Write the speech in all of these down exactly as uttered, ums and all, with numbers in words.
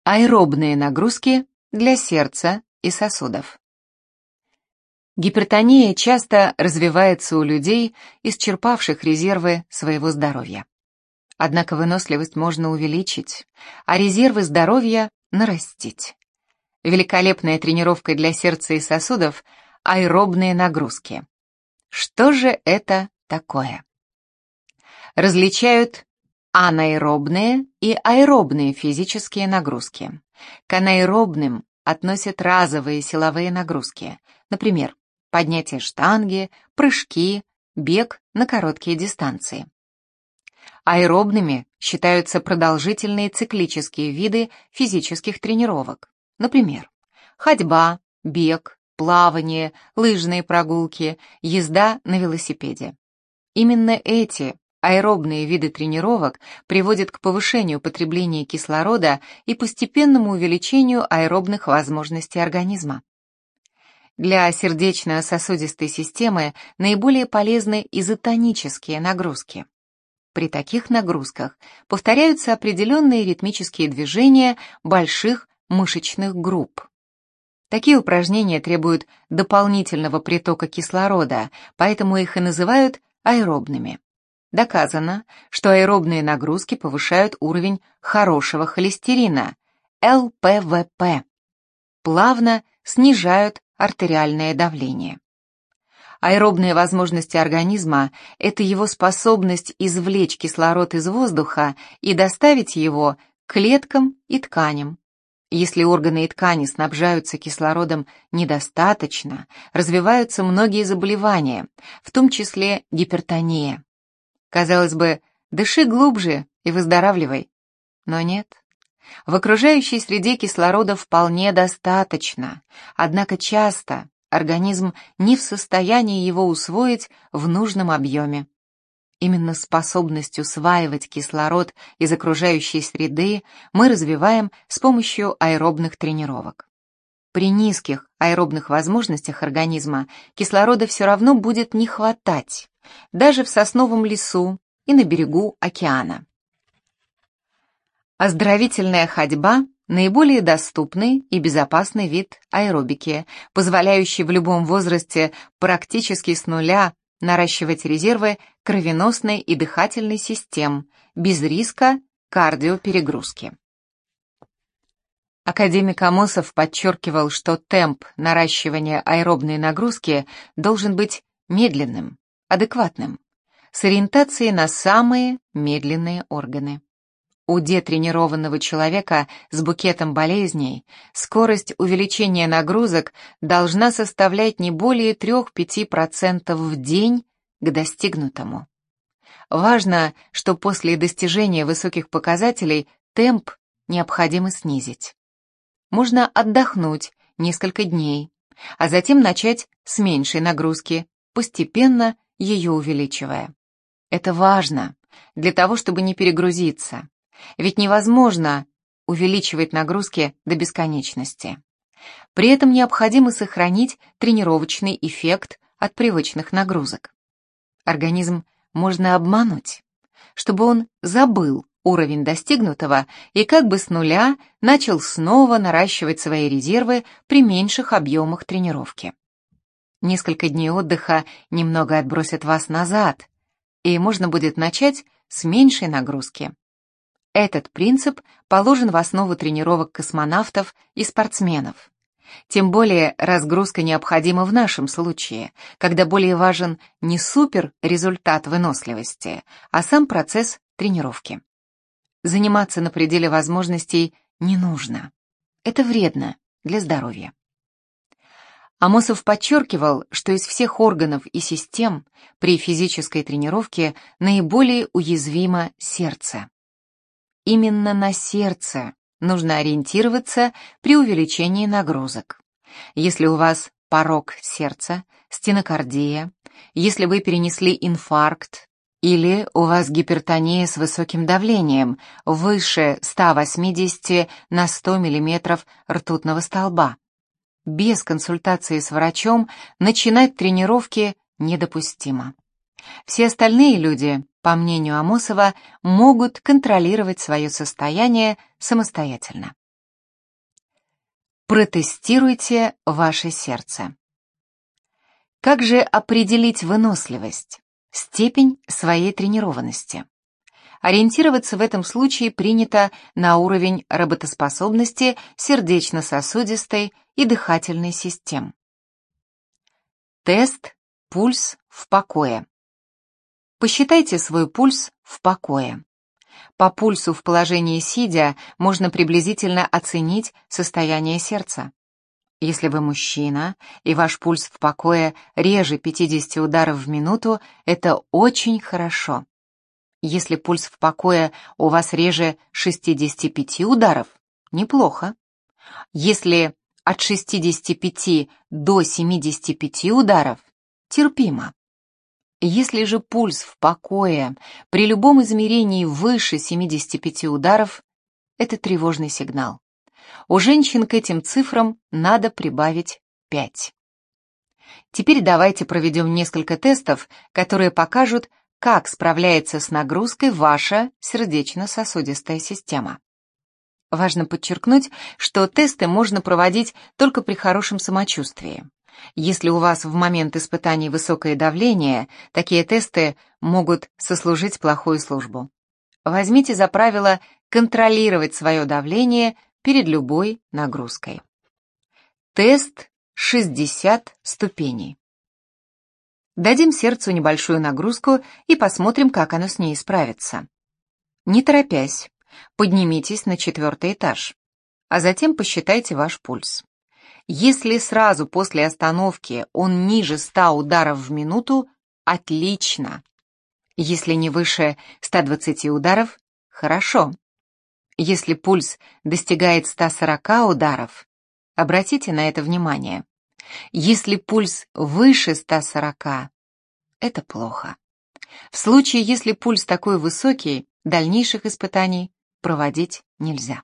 Аэробные нагрузки для сердца и сосудов. Гипертония часто развивается у людей, исчерпавших резервы своего здоровья. Однако выносливость можно увеличить, а резервы здоровья нарастить. Великолепная тренировка для сердца и сосудов – аэробные нагрузки. Что же это такое? Различают анаэробные и аэробные физические нагрузки. К анаэробным относят разовые силовые нагрузки, например, поднятие штанги, прыжки, бег на короткие дистанции. Аэробными считаются продолжительные циклические виды физических тренировок, например, ходьба, бег, плавание, лыжные прогулки, езда на велосипеде. Именно эти аэробные виды тренировок приводят к повышению потребления кислорода и постепенному увеличению аэробных возможностей организма. Для сердечно-сосудистой системы наиболее полезны изотонические нагрузки. При таких нагрузках повторяются определенные ритмические движения больших мышечных групп. Такие упражнения требуют дополнительного притока кислорода, поэтому их и называют аэробными. Доказано, что аэробные нагрузки повышают уровень хорошего холестерина, эл пэ вэ пэ, плавно снижают артериальное давление. Аэробные возможности организма – это его способность извлечь кислород из воздуха и доставить его к клеткам и тканям. Если органы и ткани снабжаются кислородом недостаточно, развиваются многие заболевания, в том числе гипертония. Казалось бы, дыши глубже и выздоравливай. Но нет. В окружающей среде кислорода вполне достаточно, однако часто организм не в состоянии его усвоить в нужном объеме. Именно способность усваивать кислород из окружающей среды мы развиваем с помощью аэробных тренировок. При низких аэробных возможностях организма кислорода все равно будет не хватать, даже в сосновом лесу и на берегу океана. Оздоровительная ходьба – наиболее доступный и безопасный вид аэробики, позволяющий в любом возрасте практически с нуля наращивать резервы кровеносной и дыхательной систем без риска кардиоперегрузки. Академик Амосов подчеркивал, что темп наращивания аэробной нагрузки должен быть медленным, адекватным, с ориентацией на самые медленные органы. У детренированного человека с букетом болезней скорость увеличения нагрузок должна составлять не более три-пять процентов в день к достигнутому. Важно, что после достижения высоких показателей темп необходимо снизить. Можно отдохнуть несколько дней, а затем начать с меньшей нагрузки, постепенно ее увеличивая. Это важно для того, чтобы не перегрузиться. Ведь невозможно увеличивать нагрузки до бесконечности. При этом необходимо сохранить тренировочный эффект от привычных нагрузок. Организм можно обмануть, чтобы он забыл уровень достигнутого и как бы с нуля начал снова наращивать свои резервы при меньших объемах тренировки. Несколько дней отдыха немного отбросят вас назад, и можно будет начать с меньшей нагрузки. Этот принцип положен в основу тренировок космонавтов и спортсменов. Тем более разгрузка необходима в нашем случае, когда более важен не суперрезультат выносливости, а сам процесс тренировки. Заниматься на пределе возможностей не нужно. Это вредно для здоровья. Амосов подчеркивал, что из всех органов и систем при физической тренировке наиболее уязвимо сердце. Именно на сердце нужно ориентироваться при увеличении нагрузок. Если у вас порок сердца, стенокардия, если вы перенесли инфаркт или у вас гипертония с высоким давлением выше ста восьмидесяти на сто миллиметров ртутного столба, без консультации с врачом начинать тренировки недопустимо. Все остальные люди, по мнению Амосова, могут контролировать свое состояние самостоятельно. Протестируйте ваше сердце. Как же определить выносливость, степень своей тренированности? Ориентироваться в этом случае принято на уровень работоспособности сердечно-сосудистой и дыхательной систем. Тест «Пульс в покое». Посчитайте свой пульс в покое. По пульсу в положении сидя можно приблизительно оценить состояние сердца. Если вы мужчина, и ваш пульс в покое реже пятидесяти ударов в минуту, это очень хорошо. Если пульс в покое у вас реже шестидесяти пяти ударов, неплохо. Если от шестидесяти пяти до семидесяти пяти ударов, терпимо. Если же пульс в покое при любом измерении выше семидесяти пяти ударов, это тревожный сигнал. У женщин к этим цифрам надо прибавить пять. Теперь давайте проведем несколько тестов, которые покажут, как справляется с нагрузкой ваша сердечно-сосудистая система. Важно подчеркнуть, что тесты можно проводить только при хорошем самочувствии. Если у вас в момент испытаний высокое давление, такие тесты могут сослужить плохую службу. Возьмите за правило контролировать свое давление перед любой нагрузкой. Тест шестьдесят ступеней. Дадим сердцу небольшую нагрузку и посмотрим, как оно с ней справится. Не торопясь, поднимитесь на четвертый этаж, а затем посчитайте ваш пульс. Если сразу после остановки он ниже ста ударов в минуту, отлично. Если не выше ста двадцати ударов, хорошо. Если пульс достигает ста сорока ударов, обратите на это внимание. Если пульс выше ста сорока, это плохо. В случае, если пульс такой высокий, дальнейших испытаний проводить нельзя.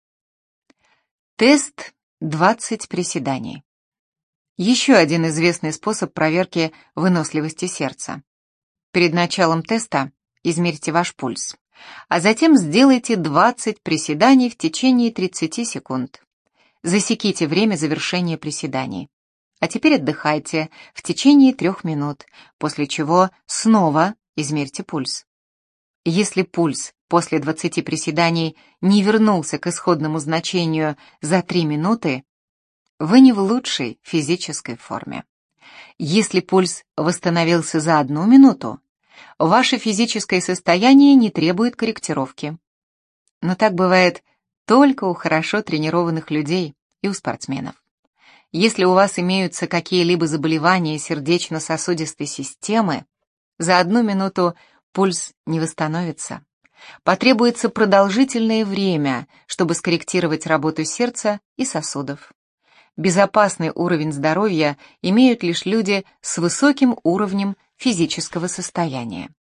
Тест двадцать приседаний. Еще один известный способ проверки выносливости сердца. Перед началом теста измерьте ваш пульс, а затем сделайте двадцать приседаний в течение тридцати секунд. Засеките время завершения приседаний. А теперь отдыхайте в течение трех минут, после чего снова измерьте пульс. Если пульс после двадцати приседаний не вернулся к исходному значению за три минуты, вы не в лучшей физической форме. Если пульс восстановился за одну минуту, ваше физическое состояние не требует корректировки. Но так бывает только у хорошо тренированных людей и у спортсменов. Если у вас имеются какие-либо заболевания сердечно-сосудистой системы, за одну минуту пульс не восстановится. Потребуется продолжительное время, чтобы скорректировать работу сердца и сосудов. Безопасный уровень здоровья имеют лишь люди с высоким уровнем физического состояния.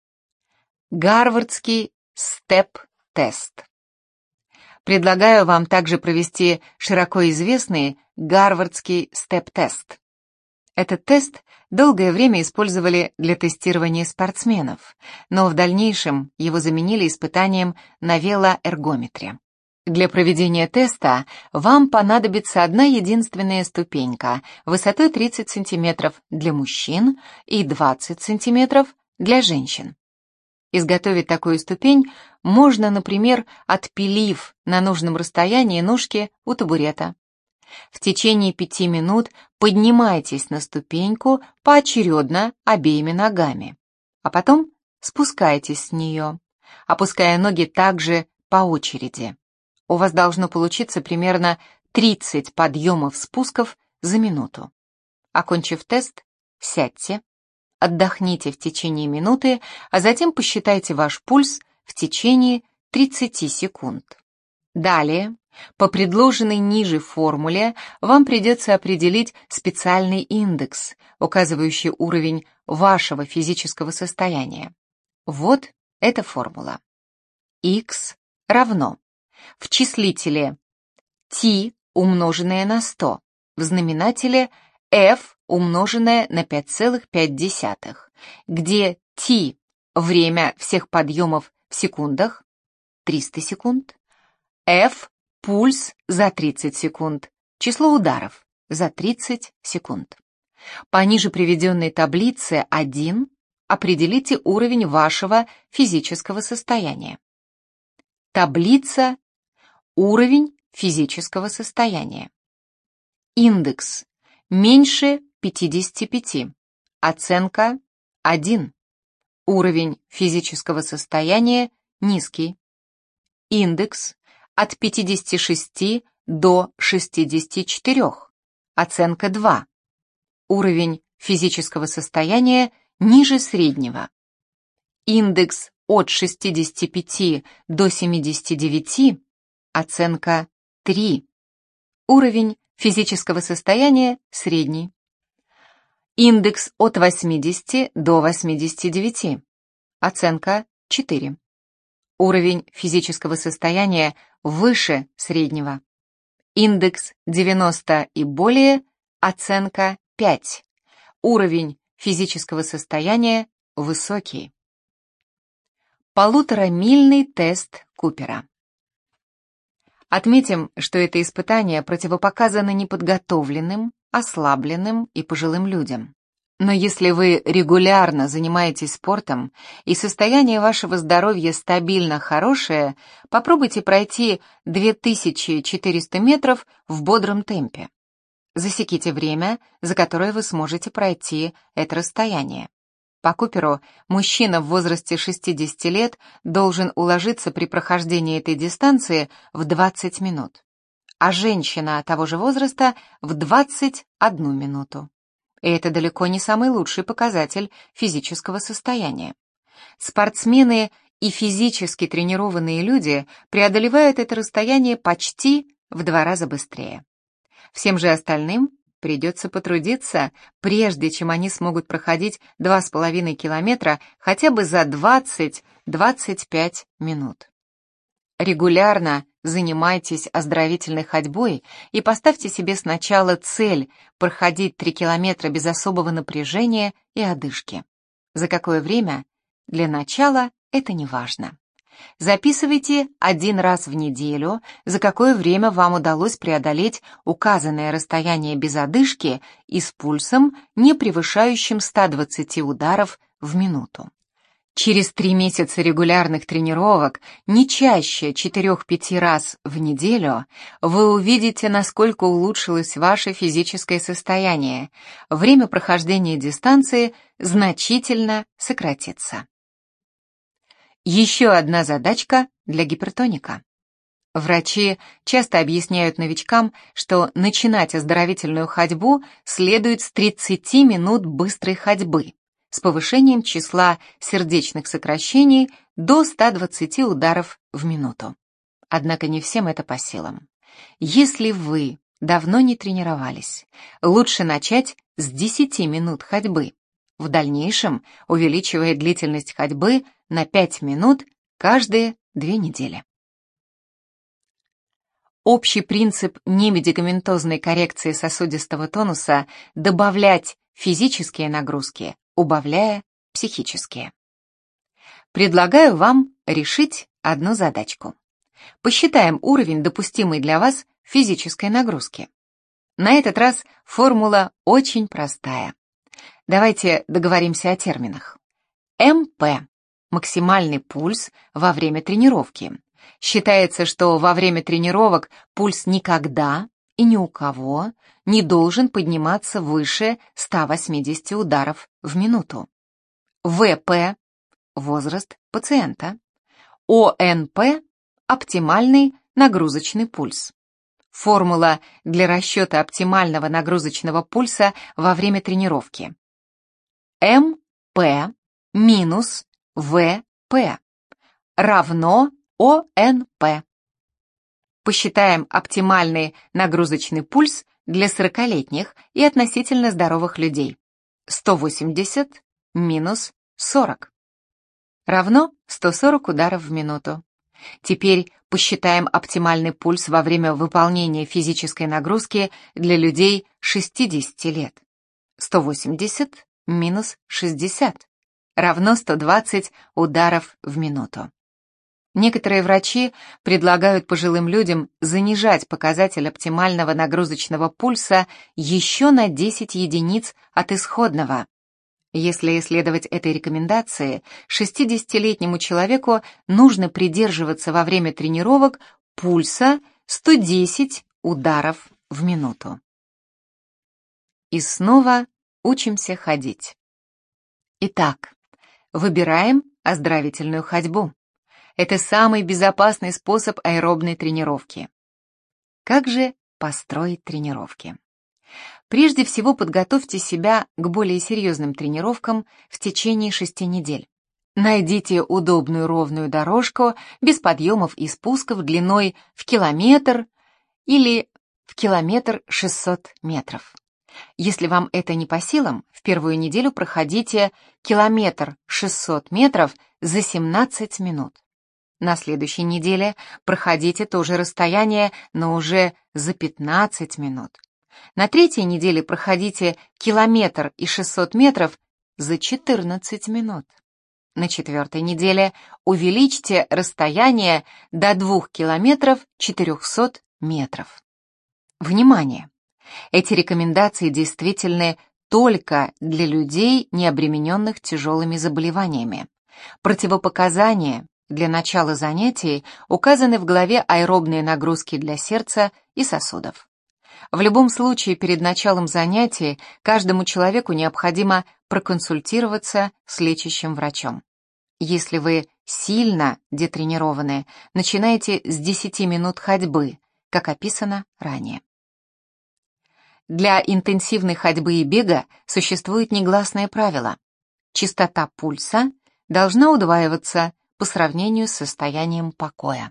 Гарвардский степ-тест. Предлагаю вам также провести широко известный Гарвардский степ-тест. Этот тест долгое время использовали для тестирования спортсменов, но в дальнейшем его заменили испытанием на велоэргометре. Для проведения теста вам понадобится одна единственная ступенька высотой тридцать сантиметров для мужчин и двадцать сантиметров для женщин. Изготовить такую ступень можно, например, отпилив на нужном расстоянии ножки у табурета. В течение пяти минут поднимайтесь на ступеньку поочередно обеими ногами, а потом спускайтесь с нее, опуская ноги также по очереди. У вас должно получиться примерно тридцать подъемов-спусков за минуту. Окончив тест, сядьте, отдохните в течение минуты, а затем посчитайте ваш пульс в течение тридцати секунд. Далее, по предложенной ниже формуле, вам придется определить специальный индекс, указывающий уровень вашего физического состояния. Вот эта формула. X равно в числителе T умноженное на сто, в знаменателе F умноженное на пять целых пять десятых, где T – время всех подъемов в секундах, триста секунд, F – пульс за тридцать секунд, Число ударов за тридцать секунд. По ниже приведенной таблице один определите уровень вашего физического состояния. Таблица «Уровень физического состояния». Индекс меньше пятидесяти пяти. Оценка один. Уровень физического состояния низкий. Индекс от пятидесяти шести до шестидесяти четырёх. Оценка два. Уровень физического состояния ниже среднего. Индекс от шестидесяти пяти до семидесяти девяти. Оценка три. Уровень физического состояния средний. Индекс от восьмидесяти до восьмидесяти девяти. Оценка четыре. Уровень физического состояния выше среднего. Индекс девяносто и более. Оценка пять. Уровень физического состояния высокий. Полуторамильный тест Купера. Отметим, что это испытание противопоказано неподготовленным, ослабленным и пожилым людям. Но если вы регулярно занимаетесь спортом и состояние вашего здоровья стабильно хорошее, попробуйте пройти две тысячи четыреста метров в бодром темпе. Засеките время, за которое вы сможете пройти это расстояние. По Куперу, мужчина в возрасте шестидесяти лет должен уложиться при прохождении этой дистанции в двадцать минут, а женщина того же возраста в двадцать одну минуту. И это далеко не самый лучший показатель физического состояния. Спортсмены и физически тренированные люди преодолевают это расстояние почти в два раза быстрее. Всем же остальным придется потрудиться, прежде чем они смогут проходить два с половиной километра хотя бы за двадцать-двадцать пять минут. Регулярно занимайтесь оздоровительной ходьбой и поставьте себе сначала цель проходить три километра без особого напряжения и одышки. За какое время? Для начала это не важно. Записывайте один раз в неделю, за какое время вам удалось преодолеть указанное расстояние без одышки и с пульсом, не превышающим ста двадцати ударов в минуту. Через три месяца регулярных тренировок, не чаще четырёх-пяти раз в неделю, вы увидите, насколько улучшилось ваше физическое состояние. Время прохождения дистанции значительно сократится. Еще одна задачка для гипертоника. Врачи часто объясняют новичкам, что начинать оздоровительную ходьбу следует с тридцати минут быстрой ходьбы с повышением числа сердечных сокращений до ста двадцати ударов в минуту. Однако не всем это по силам. Если вы давно не тренировались, лучше начать с десяти минут ходьбы, в дальнейшем увеличивая длительность ходьбы на пять минут каждые две недели. Общий принцип немедикаментозной коррекции сосудистого тонуса – добавлять физические нагрузки, убавляя психические. Предлагаю вам решить одну задачку. Посчитаем уровень, допустимый для вас физической нагрузки. На этот раз формула очень простая. Давайте договоримся о терминах. эм пэ – максимальный пульс во время тренировки. Считается, что во время тренировок пульс никогда и ни у кого не должен подниматься выше ста восьмидесяти ударов в минуту. вэ пэ – возраст пациента. о эн пэ – оптимальный нагрузочный пульс. Формула для расчета оптимального нагрузочного пульса во время тренировки. эм пэ минус вэ пэ равно о эн пэ. Посчитаем оптимальный нагрузочный пульс для сорокалетних и относительно здоровых людей. сто восемьдесят минус сорок равно сто сорок ударов в минуту. Теперь посчитаем оптимальный пульс во время выполнения физической нагрузки для людей шестидесяти лет. сто восемьдесят минус шестьдесят равно сто двадцать ударов в минуту. Некоторые врачи предлагают пожилым людям занижать показатель оптимального нагрузочного пульса еще на десять единиц от исходного. Если следовать этой рекомендации, шестидесятилетнему человеку нужно придерживаться во время тренировок пульса сто десять ударов в минуту. И снова учимся ходить. Итак, выбираем оздоровительную ходьбу. Это самый безопасный способ аэробной тренировки. Как же построить тренировки? Прежде всего подготовьте себя к более серьезным тренировкам в течение шести недель. Найдите удобную ровную дорожку без подъемов и спусков длиной в километр или в километр шестьсот метров. Если вам это не по силам, в первую неделю проходите километр шестьсот метров за семнадцать минут. На следующей неделе проходите то же расстояние, но уже за пятнадцать минут. На третьей неделе проходите километр и шестьсот метров за четырнадцать минут. На четвертой неделе увеличьте расстояние до двух километров четырехсот метров. Внимание! Эти рекомендации действительны только для людей, не обремененных тяжелыми заболеваниями. Противопоказания для начала занятий указаны в главе «Аэробные нагрузки для сердца и сосудов». В любом случае, перед началом занятий каждому человеку необходимо проконсультироваться с лечащим врачом. Если вы сильно детренированы, начинайте с десяти минут ходьбы, как описано ранее. Для интенсивной ходьбы и бега существует негласное правило. Частота пульса должна удваиваться по сравнению с состоянием покоя.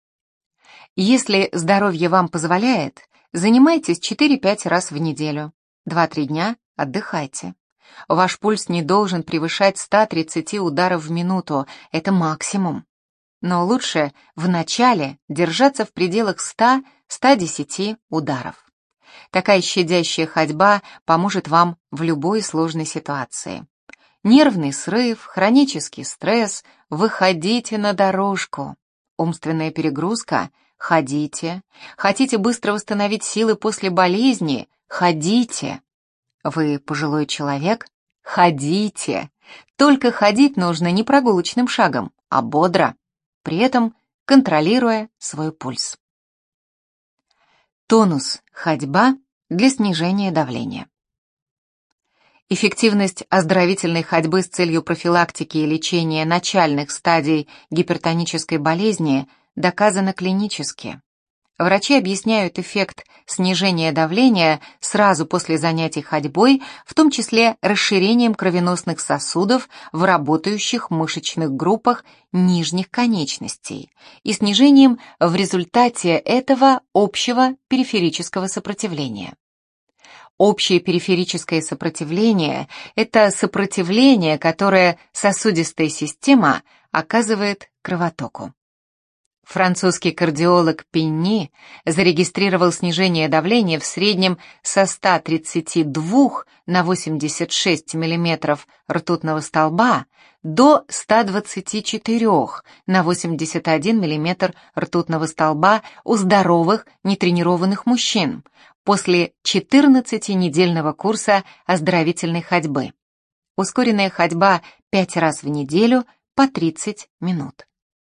Если здоровье вам позволяет, занимайтесь четыре-пять раз в неделю, два-три дня отдыхайте. Ваш пульс не должен превышать ста тридцати ударов в минуту, это максимум. Но лучше в начале держаться в пределах ста-ста десяти ударов. Такая щадящая ходьба поможет вам в любой сложной ситуации. Нервный срыв, хронический стресс, выходите на дорожку. Умственная перегрузка, ходите. Хотите быстро восстановить силы после болезни, ходите. Вы пожилой человек, ходите. Только ходить нужно не прогулочным шагом, а бодро, при этом контролируя свой пульс. Тонус, ходьба для снижения давления. Эффективность оздоровительной ходьбы с целью профилактики и лечения начальных стадий гипертонической болезни доказана клинически. Врачи объясняют эффект снижения давления сразу после занятий ходьбой, в том числе расширением кровеносных сосудов в работающих мышечных группах нижних конечностей и снижением в результате этого общего периферического сопротивления. Общее периферическое сопротивление – это сопротивление, которое сосудистая система оказывает кровотоку. Французский кардиолог Пенни зарегистрировал снижение давления в среднем со ста тридцати двух на восемьдесят шесть миллиметров ртутного столба до ста двадцати четырёх на восемьдесят один миллиметр ртутного столба у здоровых, нетренированных мужчин после четырнадцатинедельного курса оздоровительной ходьбы. Ускоренная ходьба пять раз в неделю по тридцать минут.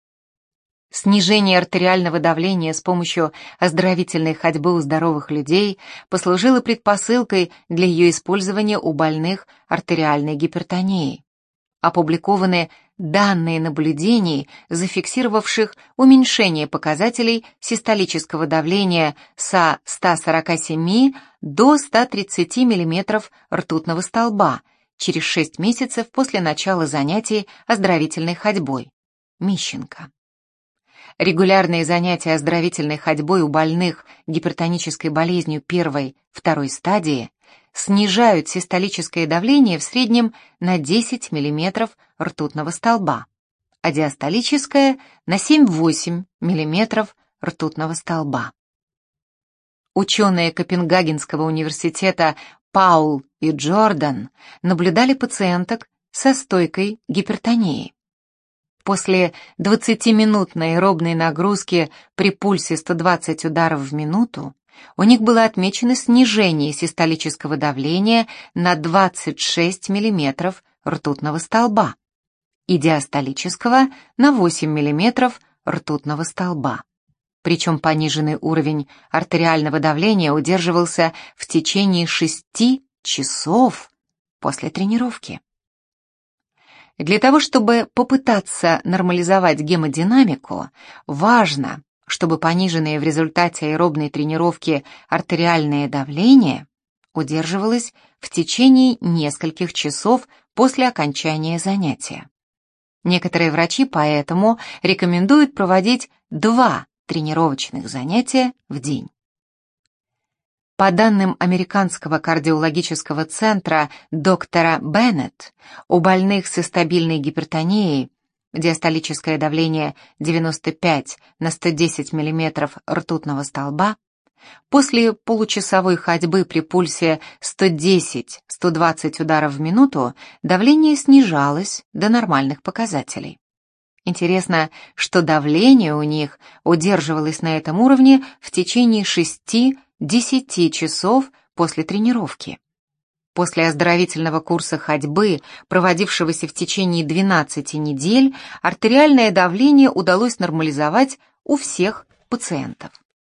Снижение артериального давления с помощью оздоровительной ходьбы у здоровых людей послужило предпосылкой для ее использования у больных артериальной гипертонией. Опубликованы данные наблюдений, зафиксировавших уменьшение показателей систолического давления со ста сорока семи до ста тридцати миллиметров ртутного столба через шесть месяцев после начала занятий оздоровительной ходьбой. Мищенко. Регулярные занятия оздоровительной ходьбой у больных гипертонической болезнью первой-второй стадии снижают систолическое давление в среднем на десять миллиметров ртутного столба, а диастолическое на семь-восемь миллиметров ртутного столба. Ученые Копенгагенского университета Паул и Джордан наблюдали пациенток со стойкой гипертонией. После двадцатиминутной аэробной нагрузки при пульсе сто двадцать ударов в минуту у них было отмечено снижение систолического давления на двадцать шесть миллиметров ртутного столба и диастолического на восемь миллиметров ртутного столба. Причем пониженный уровень артериального давления удерживался в течение шести часов после тренировки. Для того, чтобы попытаться нормализовать гемодинамику, важно, чтобы пониженное в результате аэробной тренировки артериальное давление удерживалось в течение нескольких часов после окончания занятия. Некоторые врачи поэтому рекомендуют проводить два тренировочных занятия в день. По данным Американского кардиологического центра доктора Беннет, у больных со стабильной гипертонией диастолическое давление девяносто пять на сто десять миллиметров ртутного столба после получасовой ходьбы при пульсе сто десять — сто двадцать ударов в минуту давление снижалось до нормальных показателей. Интересно, что давление у них удерживалось на этом уровне в течение шести-десяти часов после тренировки. После оздоровительного курса ходьбы, проводившегося в течение двенадцати недель, артериальное давление удалось нормализовать у всех пациентов.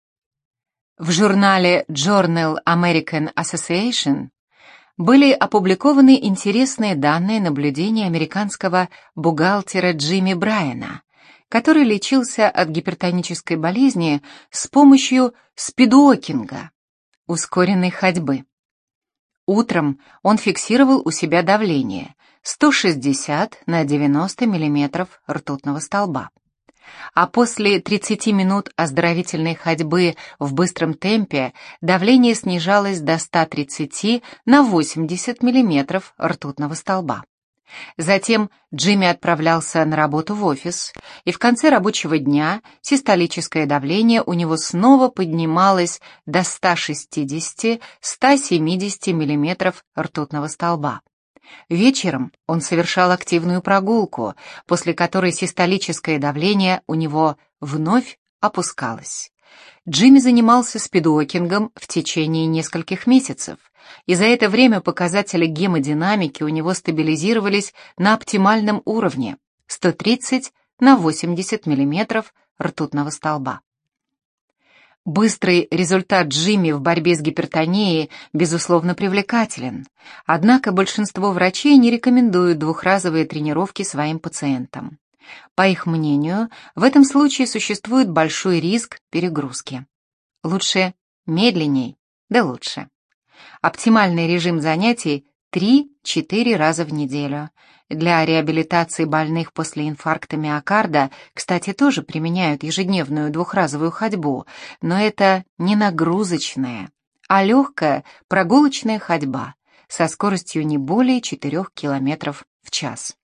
В журнале Journal American Association были опубликованы интересные данные наблюдения американского бухгалтера Джимми Брайана, который лечился от гипертонической болезни с помощью спидуокинга, ускоренной ходьбы. Утром он фиксировал у себя давление сто шестьдесят на девяносто миллиметров ртутного столба. А после тридцати минут оздоровительной ходьбы в быстром темпе давление снижалось до ста тридцати на восемьдесят миллиметров ртутного столба. Затем Джимми отправлялся на работу в офис, и в конце рабочего дня систолическое давление у него снова поднималось до ста шестидесяти — ста семидесяти миллиметров ртутного столба. Вечером он совершал активную прогулку, после которой систолическое давление у него вновь опускалось. Джимми занимался спидуокингом в течение нескольких месяцев, и за это время показатели гемодинамики у него стабилизировались на оптимальном уровне — сто тридцать на восемьдесят миллиметров ртутного столба. Быстрый результат Джимми в борьбе с гипертонией, безусловно, привлекателен, однако большинство врачей не рекомендуют двухразовые тренировки своим пациентам. По их мнению, в этом случае существует большой риск перегрузки. Лучше медленней, да лучше. Оптимальный режим занятий три-четыре раза в неделю. Для реабилитации больных после инфаркта миокарда, кстати, тоже применяют ежедневную двухразовую ходьбу, но это не нагрузочная, а легкая прогулочная ходьба со скоростью не более четырёх километров в час.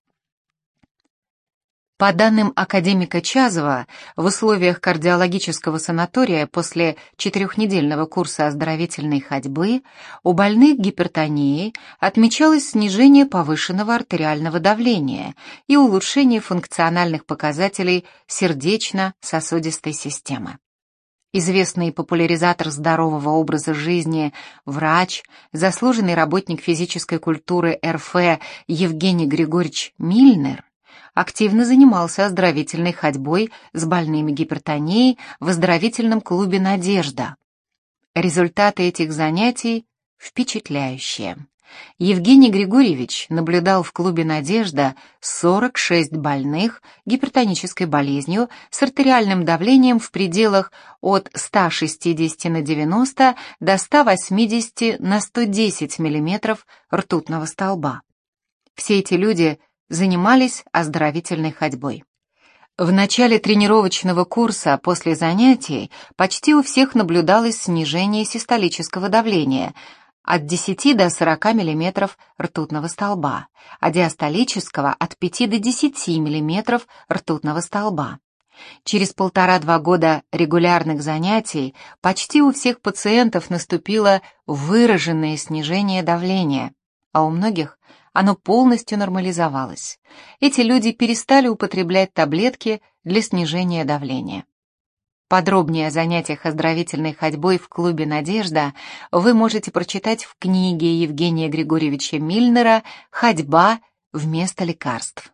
По данным академика Чазова, в условиях кардиологического санатория после четырехнедельного курса оздоровительной ходьбы у больных гипертонией отмечалось снижение повышенного артериального давления и улучшение функциональных показателей сердечно-сосудистой системы. Известный популяризатор здорового образа жизни, врач, заслуженный работник физической культуры эр эф Евгений Григорьевич Мильнер активно занимался оздоровительной ходьбой с больными гипертонией в оздоровительном клубе «Надежда». Результаты этих занятий впечатляющие. Евгений Григорьевич наблюдал в клубе «Надежда» сорок шесть больных гипертонической болезнью с артериальным давлением в пределах от ста шестидесяти на девяносто до ста восьмидесяти на сто десять миллиметров ртутного столба. Все эти люди занимались оздоровительной ходьбой. В начале тренировочного курса после занятий почти у всех наблюдалось снижение систолического давления от десяти до сорока миллиметров ртутного столба, а диастолического от пяти до десяти миллиметров ртутного столба. Через полтора-два года регулярных занятий почти у всех пациентов наступило выраженное снижение давления, а у многих оно полностью нормализовалось. Эти люди перестали употреблять таблетки для снижения давления. Подробнее о занятиях оздоровительной ходьбой в клубе «Надежда» вы можете прочитать в книге Евгения Григорьевича Мильнера «Ходьба вместо лекарств».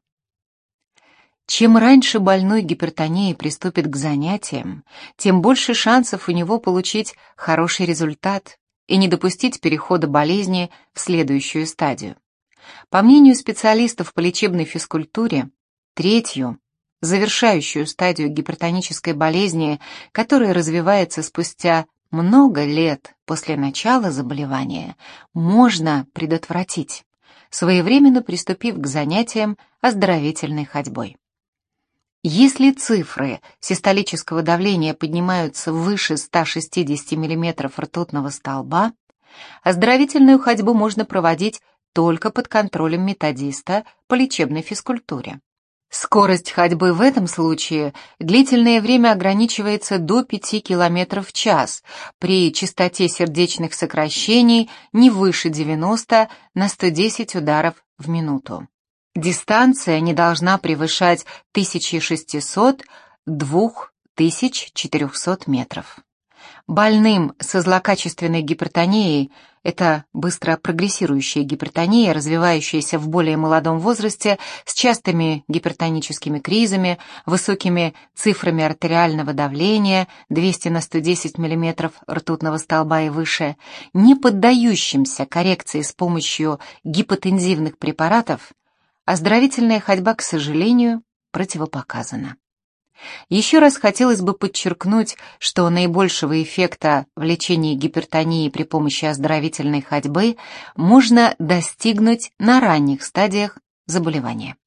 Чем раньше больной гипертонией приступит к занятиям, тем больше шансов у него получить хороший результат и не допустить перехода болезни в следующую стадию. По мнению специалистов по лечебной физкультуре, третью, завершающую стадию гипертонической болезни, которая развивается спустя много лет после начала заболевания, можно предотвратить, своевременно приступив к занятиям оздоровительной ходьбой. Если цифры систолического давления поднимаются выше ста шестидесяти миллиметров ртутного столба, оздоровительную ходьбу можно проводить только под контролем методиста по лечебной физкультуре. Скорость ходьбы в этом случае длительное время ограничивается до пяти километров в час при частоте сердечных сокращений не выше девяноста на сто десять ударов в минуту. Дистанция не должна превышать тысяча шестьсот — две тысячи четыреста метров. Больным со злокачественной гипертонией, это быстро прогрессирующая гипертония, развивающаяся в более молодом возрасте, с частыми гипертоническими кризами, высокими цифрами артериального давления двести на сто десять миллиметров ртутного столба и выше, не поддающимся коррекции с помощью гипотензивных препаратов, оздоровительная ходьба, к сожалению, противопоказана. Еще раз хотелось бы подчеркнуть, что наибольшего эффекта в лечении гипертонии при помощи оздоровительной ходьбы можно достигнуть на ранних стадиях заболевания.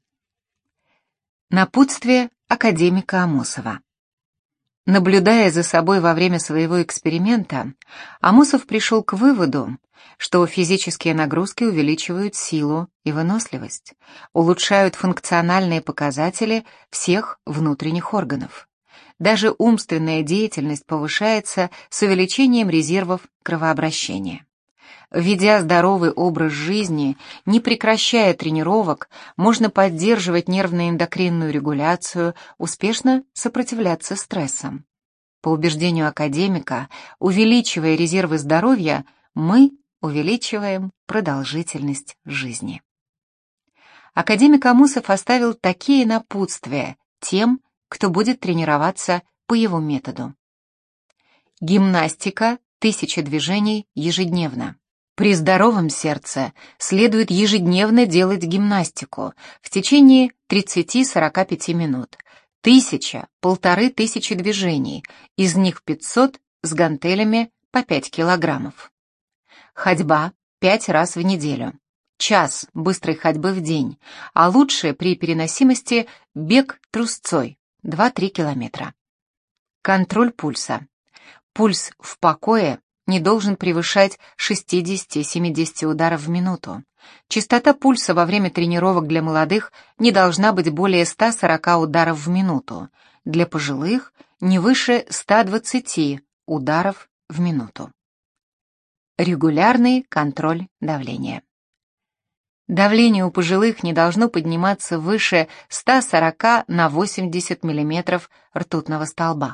Напутствие академика Амосова. Наблюдая за собой во время своего эксперимента, Амосов пришел к выводу, что физические нагрузки увеличивают силу и выносливость, улучшают функциональные показатели всех внутренних органов. Даже умственная деятельность повышается с увеличением резервов кровообращения. Ведя здоровый образ жизни, не прекращая тренировок, можно поддерживать нервно-эндокринную регуляцию, успешно сопротивляться стрессам. По убеждению академика, увеличивая резервы здоровья, мы увеличиваем продолжительность жизни. Академик Амосов оставил такие напутствия тем, кто будет тренироваться по его методу. Гимнастика, тысяча движений ежедневно. При здоровом сердце следует ежедневно делать гимнастику в течение тридцати-сорока пяти минут. Тысяча, полторы тысячи движений, из них пятьсот с гантелями по пять килограммов. Ходьба пять раз в неделю. Час быстрой ходьбы в день, а лучше при переносимости бег трусцой два-три километра. Контроль пульса. Пульс в покое не должен превышать шестидесяти-семидесяти ударов в минуту. Частота пульса во время тренировок для молодых не должна быть более ста сорока ударов в минуту, для пожилых не выше ста двадцати ударов в минуту. Регулярный контроль давления. Давление у пожилых не должно подниматься выше ста сорока на восемьдесят миллиметров ртутного столба.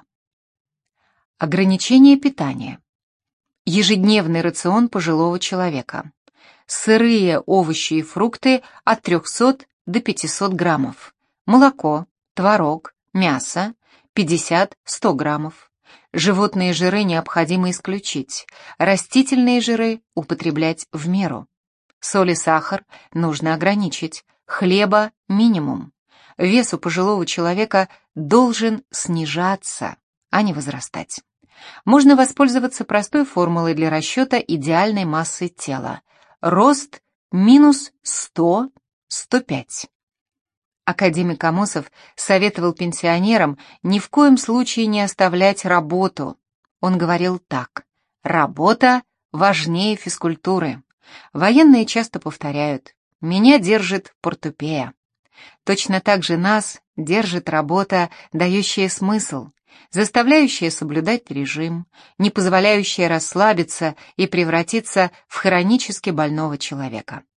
Ограничение питания. Ежедневный рацион пожилого человека. Сырые овощи и фрукты от трехсот до пятисот граммов. Молоко, творог, мясо пятьдесят-сто граммов. Животные жиры необходимо исключить. Растительные жиры употреблять в меру. Соль и сахар нужно ограничить. Хлеба минимум. Вес у пожилого человека должен снижаться, а не возрастать. Можно воспользоваться простой формулой для расчета идеальной массы тела. Рост минус сто — сто пять. Академик Амосов советовал пенсионерам ни в коем случае не оставлять работу. Он говорил так: «Работа важнее физкультуры». Военные часто повторяют: «Меня держит портупея». Точно так же нас держит работа, дающая смысл, заставляющая соблюдать режим, не позволяющая расслабиться и превратиться в хронически больного человека.